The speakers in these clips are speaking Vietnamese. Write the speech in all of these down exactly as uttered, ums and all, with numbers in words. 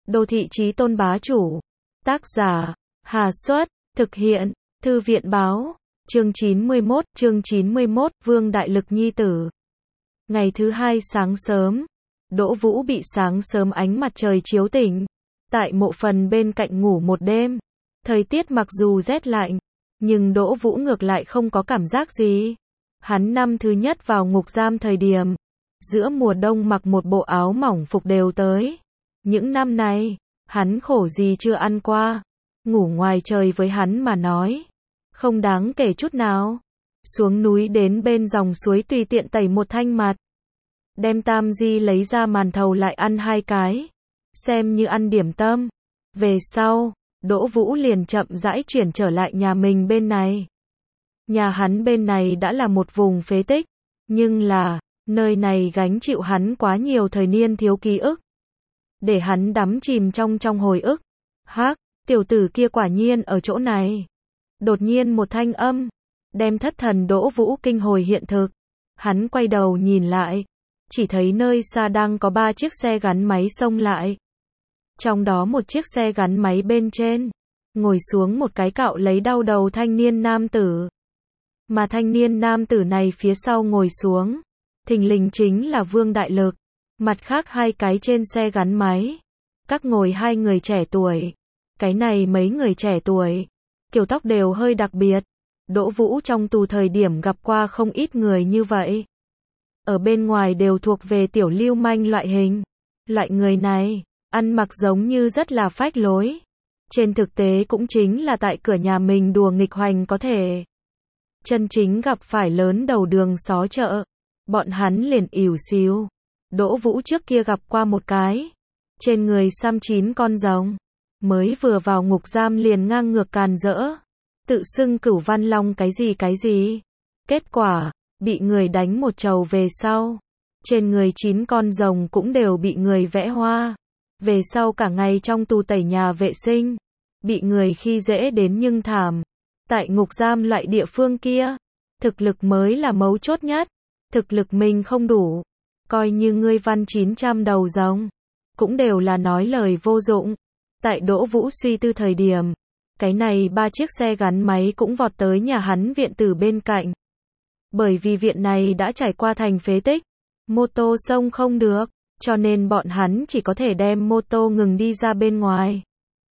Đô thị chí tôn bá chủ. Tác giả, Hà Xuất, thực hiện, Thư viện báo, chương chín mươi mốt, chương chín mươi mốt, Vương Đại Lực nhi tử. Ngày thứ hai sáng sớm, Đỗ Vũ bị sáng sớm ánh mặt trời chiếu tỉnh, tại mộ phần bên cạnh ngủ một đêm. Thời tiết mặc dù rét lạnh, nhưng Đỗ Vũ ngược lại không có cảm giác gì. Hắn năm thứ nhất vào ngục giam thời điểm, giữa mùa đông mặc một bộ áo mỏng phục đều tới. Những năm này, hắn khổ gì chưa ăn qua. Ngủ ngoài trời với hắn mà nói, không đáng kể chút nào. Xuống núi đến bên dòng suối tùy tiện tẩy một thanh mặt. Đem tam di lấy ra màn thầu lại ăn hai cái. Xem như ăn điểm tâm. Về sau, Đỗ Vũ liền chậm rãi chuyển trở lại nhà mình bên này. Nhà hắn bên này đã là một vùng phế tích. Nhưng là, nơi này gánh chịu hắn quá nhiều thời niên thiếu ký ức. Để hắn đắm chìm trong trong hồi ức. Hắc, tiểu tử kia quả nhiên ở chỗ này. Đột nhiên một thanh âm, đem thất thần Đỗ Vũ kinh hồi hiện thực. Hắn quay đầu nhìn lại, chỉ thấy nơi xa đang có ba chiếc xe gắn máy xông lại. Trong đó một chiếc xe gắn máy bên trên, ngồi xuống một cái cạo lấy đau đầu thanh niên nam tử. Mà thanh niên nam tử này phía sau ngồi xuống, thình lình chính là Vương Đại Lực. Mặt khác hai cái trên xe gắn máy, các ngồi hai người trẻ tuổi. Cái này mấy người trẻ tuổi, kiểu tóc đều hơi đặc biệt. Đỗ Vũ trong tù thời điểm gặp qua không ít người như vậy. Ở bên ngoài đều thuộc về tiểu lưu manh loại hình. Loại người này, ăn mặc giống như rất là phách lối. Trên thực tế cũng chính là tại cửa nhà mình đùa nghịch hoành có thể. Chân chính gặp phải lớn đầu đường xó chợ, bọn hắn liền ỉu xìu. Đỗ Vũ trước kia gặp qua một cái, trên người xăm chín con rồng, mới vừa vào ngục giam liền ngang ngược càn rỡ, tự xưng Cửu Văn Long cái gì cái gì. Kết quả, bị người đánh một trầu về sau, trên người chín con rồng cũng đều bị người vẽ hoa. Về sau cả ngày trong tù tẩy nhà vệ sinh, bị người khi dễ đến nhưng thảm. Tại ngục giam loại địa phương kia, thực lực mới là mấu chốt nhất, thực lực mình không đủ. Coi như ngươi văn chín trăm đầu rồng, cũng đều là nói lời vô dụng. Tại Đỗ Vũ suy tư thời điểm, cái này ba chiếc xe gắn máy cũng vọt tới nhà hắn viện tử bên cạnh. Bởi vì viện này đã trải qua thành phế tích, mô tô xông không được, cho nên bọn hắn chỉ có thể đem mô tô ngừng đi ra bên ngoài.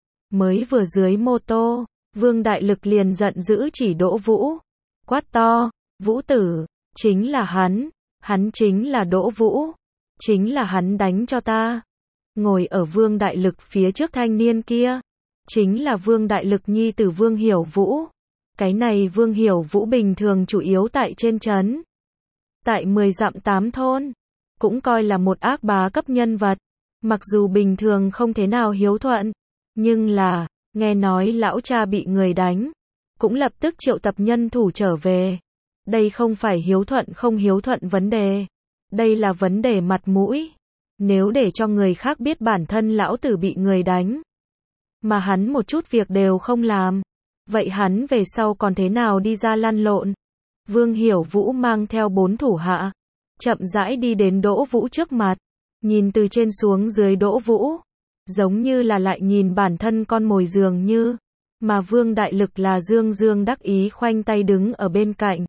Mới vừa dưới mô tô, Vương Đại Lực liền giận dữ chỉ Đỗ Vũ, quát to, Vũ tử, chính là hắn. Hắn chính là Đỗ Vũ, chính là hắn đánh cho ta. Ngồi ở Vương Đại Lực phía trước thanh niên kia, chính là Vương Đại Lực nhi tử Vương Hiểu Vũ. Cái này Vương Hiểu Vũ bình thường chủ yếu tại trên trấn, tại mười dặm tám thôn, cũng coi là một ác bá cấp nhân vật. Mặc dù bình thường không thế nào hiếu thuận, nhưng là, nghe nói lão cha bị người đánh, cũng lập tức triệu tập nhân thủ trở về. Đây không phải hiếu thuận không hiếu thuận vấn đề. Đây là vấn đề mặt mũi. Nếu để cho người khác biết bản thân lão tử bị người đánh, mà hắn một chút việc đều không làm, vậy hắn về sau còn thế nào đi ra lăn lộn? Vương Hiểu Vũ mang theo bốn thủ hạ, chậm rãi đi đến Đỗ Vũ trước mặt, nhìn từ trên xuống dưới Đỗ Vũ, giống như là lại nhìn bản thân con mồi dường như, mà Vương Đại Lực là dương dương đắc ý khoanh tay đứng ở bên cạnh.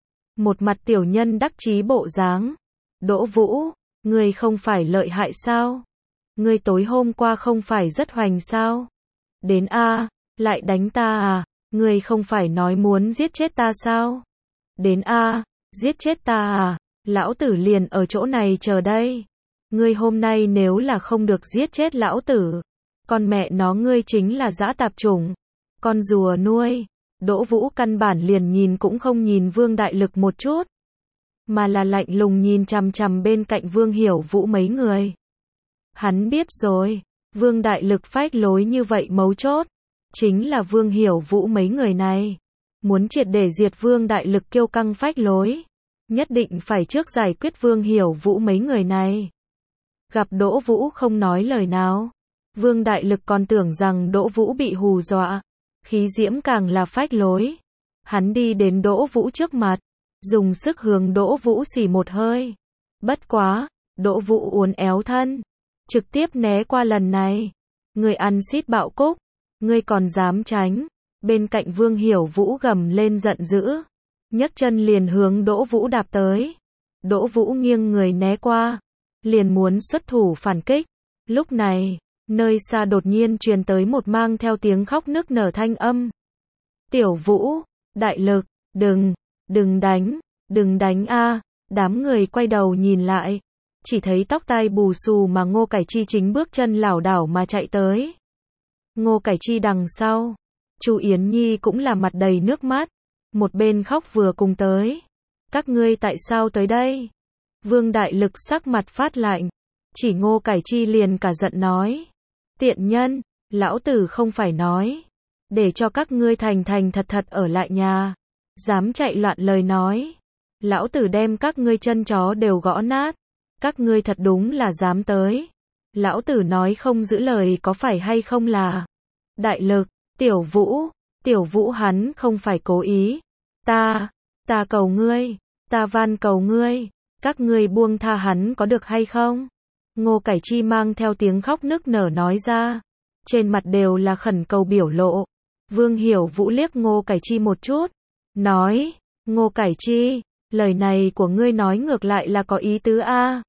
Một mặt tiểu nhân đắc chí bộ dáng. Đỗ Vũ, ngươi không phải lợi hại sao? Ngươi tối hôm qua không phải rất hoành sao? Đến a, lại đánh ta à? Ngươi không phải nói muốn giết chết ta sao? Đến a, giết chết ta à? Lão tử liền ở chỗ này chờ đây. Ngươi hôm nay nếu là không được giết chết lão tử, con mẹ nó ngươi chính là dã tạp chủng, con rùa nuôi. Đỗ Vũ căn bản liền nhìn cũng không nhìn Vương Đại Lực một chút, mà là lạnh lùng nhìn chằm chằm bên cạnh Vương Hiểu Vũ mấy người. Hắn biết rồi, Vương Đại Lực phách lối như vậy mấu chốt, chính là Vương Hiểu Vũ mấy người này. Muốn triệt để diệt Vương Đại Lực kiêu căng phách lối, nhất định phải trước giải quyết Vương Hiểu Vũ mấy người này. Gặp Đỗ Vũ không nói lời nào, Vương Đại Lực còn tưởng rằng Đỗ Vũ bị hù dọa. Khí diễm càng là phách lối. Hắn đi đến Đỗ Vũ trước mặt, dùng sức hướng Đỗ Vũ xì một hơi. Bất quá, Đỗ Vũ uốn éo thân, trực tiếp né qua lần này. Ngươi ăn xít bạo cúc, ngươi còn dám tránh. Bên cạnh Vương Hiểu Vũ gầm lên giận dữ, nhấc chân liền hướng Đỗ Vũ đạp tới. Đỗ Vũ nghiêng người né qua, liền muốn xuất thủ phản kích. Lúc này, nơi xa đột nhiên truyền tới một mang theo tiếng khóc nức nở thanh âm. Tiểu Vũ, đại lực, đừng, đừng đánh, đừng đánh a. Đám người quay đầu nhìn lại, chỉ thấy tóc tai bù xù mà Ngô Cải Chi chính bước chân lảo đảo mà chạy tới. Ngô Cải Chi đằng sau, Chu Yến Nhi cũng là mặt đầy nước mắt, một bên khóc vừa cùng tới. Các ngươi tại sao tới đây? Vương Đại Lực sắc mặt phát lạnh, chỉ Ngô Cải Chi liền cả giận nói. Tiện nhân, lão tử không phải nói, để cho các ngươi thành thành thật thật ở lại nhà. Dám chạy loạn lời nói, lão tử đem các ngươi chân chó đều gõ nát. Các ngươi thật đúng là dám tới. Lão tử nói không giữ lời có phải hay không là? Đại Lực, Tiểu Vũ, Tiểu Vũ hắn không phải cố ý. Ta, ta cầu ngươi, ta van cầu ngươi, các ngươi buông tha hắn có được hay không? Ngô Cải Chi mang theo tiếng khóc nức nở nói ra, trên mặt đều là khẩn cầu biểu lộ. Vương Hiểu Vũ liếc Ngô Cải Chi một chút, nói, Ngô Cải Chi, lời này của ngươi nói ngược lại là có ý tứ a.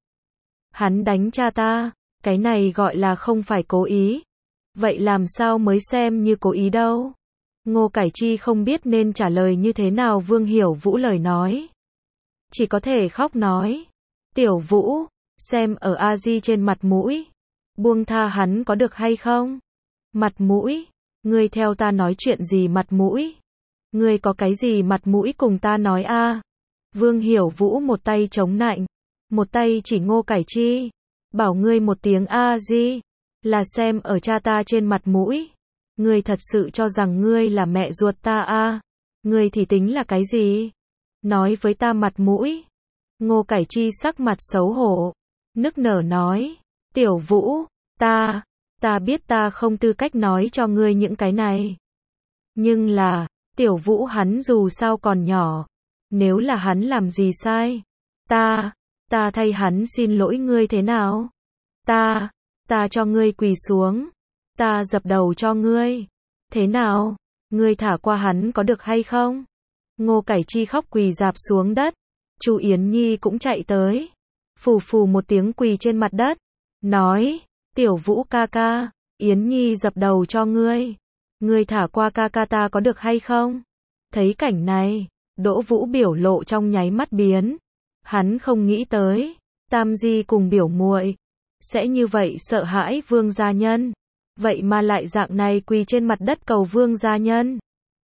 Hắn đánh cha ta, cái này gọi là không phải cố ý. Vậy làm sao mới xem như cố ý đâu? Ngô Cải Chi không biết nên trả lời như thế nào Vương Hiểu Vũ lời nói. Chỉ có thể khóc nói. Tiểu Vũ, xem ở A Di trên mặt mũi. Buông tha hắn có được hay không? Mặt mũi? Ngươi theo ta nói chuyện gì mặt mũi? Ngươi có cái gì mặt mũi cùng ta nói a? Vương Hiểu Vũ một tay chống nạnh, một tay chỉ Ngô Cải Chi. Bảo ngươi một tiếng A Di, là xem ở cha ta trên mặt mũi. Ngươi thật sự cho rằng ngươi là mẹ ruột ta a? Ngươi thì tính là cái gì? Nói với ta mặt mũi. Ngô Cải Chi sắc mặt xấu hổ, nức nở nói. Tiểu Vũ, ta, ta biết ta không tư cách nói cho ngươi những cái này. Nhưng là, Tiểu Vũ hắn dù sao còn nhỏ. Nếu là hắn làm gì sai, ta, ta thay hắn xin lỗi ngươi thế nào? Ta, ta cho ngươi quỳ xuống. Ta dập đầu cho ngươi. Thế nào? Ngươi thả qua hắn có được hay không? Ngô Cải Chi khóc quỳ rạp xuống đất. Chu Yến Nhi cũng chạy tới. Phù phù một tiếng quỳ trên mặt đất. Nói, Tiểu Vũ ca ca, Yến Nhi dập đầu cho ngươi. Ngươi thả qua ca ca ta có được hay không? Thấy cảnh này, Đỗ Vũ biểu lộ trong nháy mắt biến. Hắn không nghĩ tới, Tam Di cùng biểu muội sẽ như vậy sợ hãi Vương gia nhân. Vậy mà lại dạng này quỳ trên mặt đất cầu Vương gia nhân.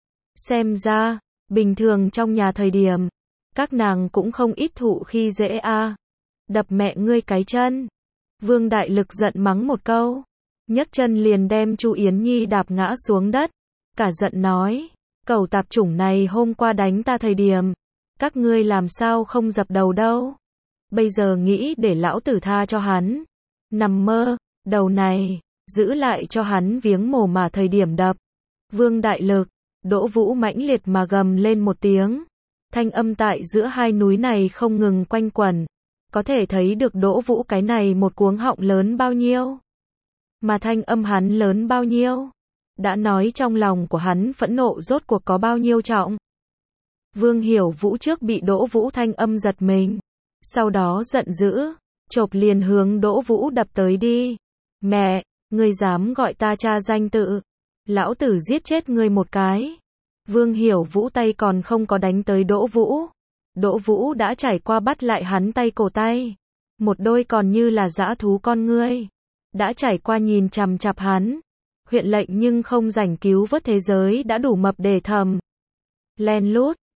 Xem ra, bình thường trong nhà thời điểm, các nàng cũng không ít thụ khi dễ a. Đập mẹ ngươi cái chân. Vương Đại Lực giận mắng một câu, nhấc chân liền đem Chu Yến Nhi đạp ngã xuống đất, cả giận nói, cẩu tạp chủng này hôm qua đánh ta thời điểm, các ngươi làm sao không dập đầu đâu? Bây giờ nghĩ để lão tử tha cho hắn. Nằm mơ, đầu này, giữ lại cho hắn viếng mồ mà thời điểm đập. Vương Đại Lực, Đỗ Vũ mãnh liệt mà gầm lên một tiếng. Thanh âm tại giữa hai núi này không ngừng quanh quẩn. Có thể thấy được Đỗ Vũ cái này một cuống họng lớn bao nhiêu. Mà thanh âm hắn lớn bao nhiêu. Đã nói trong lòng của hắn phẫn nộ rốt cuộc có bao nhiêu trọng. Vương Hiểu Vũ trước bị Đỗ Vũ thanh âm giật mình. Sau đó giận dữ, chộp liền hướng Đỗ Vũ đập tới đi. Mẹ, ngươi dám gọi ta cha danh tự. Lão tử giết chết ngươi một cái. Vương Hiểu Vũ tay còn không có đánh tới Đỗ Vũ. Đỗ Vũ đã trải qua bắt lại hắn tay cổ tay. Một đôi còn như là dã thú con ngươi. Đã trải qua nhìn chằm chằm hắn. Huyện lệnh nhưng không rảnh cứu vớt thế giới đã đủ mập để thầm. Len lút,